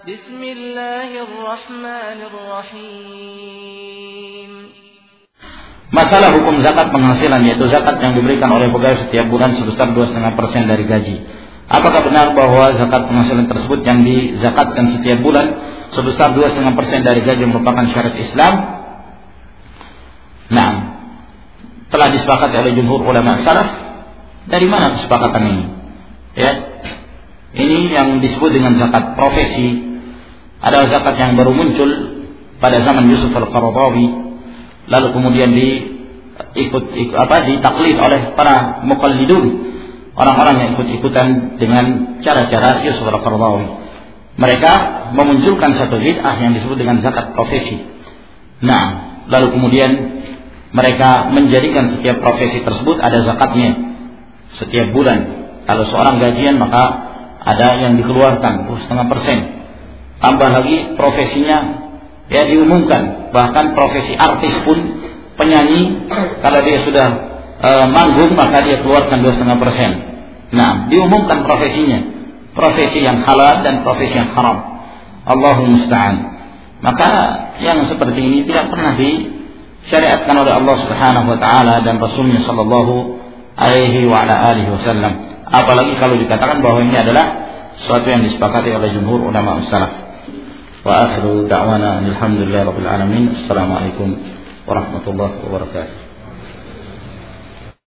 Bismillahirrahmanirrahim. Masalah hukum zakat penghasilan, yaitu zakat yang diberikan oleh pegawai setiap bulan sebesar 2,5% dari gaji. Apakah benar bahwa zakat penghasilan tersebut yang dizakatkan setiap bulan sebesar 2,5% dari gaji merupakan syariat Islam? Nah, telah disepakati oleh jumhur ulama salaf. Dari mana kesepakatan ini? Ya, ini yang disebut dengan zakat profesi. Adalah zakat yang baru muncul pada zaman Yusuf al-Qaradawi, lalu kemudian ditaklid oleh para muqallidun, orang-orang yang ikut-ikutan dengan cara-cara Yusuf al-Qaradawi. Mereka memunculkan satu bid'ah yang disebut dengan zakat profesi. Nah, lalu kemudian mereka menjadikan setiap profesi tersebut ada zakatnya setiap bulan. Kalau seorang gajian maka ada yang dikeluarkan 2,5%. Tambah lagi profesinya ya diumumkan. Bahkan profesi artis pun, penyanyi, kalau dia sudah manggung maka dia keluarkan 2,5%. Nah, diumumkan profesinya, profesi yang halal dan profesi yang haram. Allahul musta'an. Maka yang seperti ini tidak pernah disyariatkan oleh Allah Subhanahu wa taala dan Rasulnya sallallahu alaihi wa ala alihi wasallam. Apalagi kalau dikatakan bahwa ini adalah sesuatu yang disepakati oleh jumhur ulama salaf. Wa akhiru da'wana alhamdulillahi rabbil alamin. Assalamualaikum warahmatullahi wabarakatuh.